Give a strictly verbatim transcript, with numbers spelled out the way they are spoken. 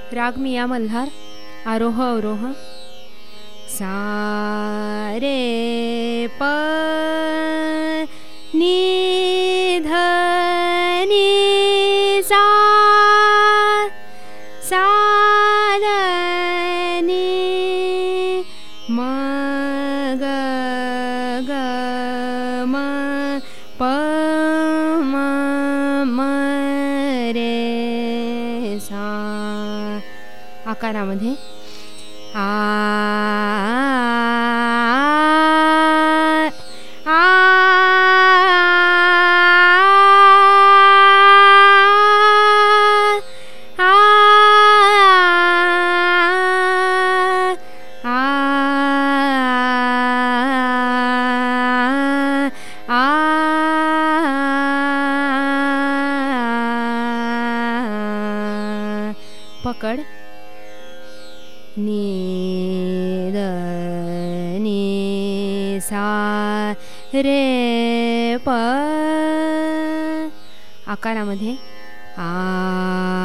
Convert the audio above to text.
राग मिया मल्हार, आरोह अवरोह. सा रे प नी ध नी सा, सा ध नी म ग ग म प म म रे सा. आकारामध्ये आ आ पकड. नी द नी सा रे प. आकारामध्ये आ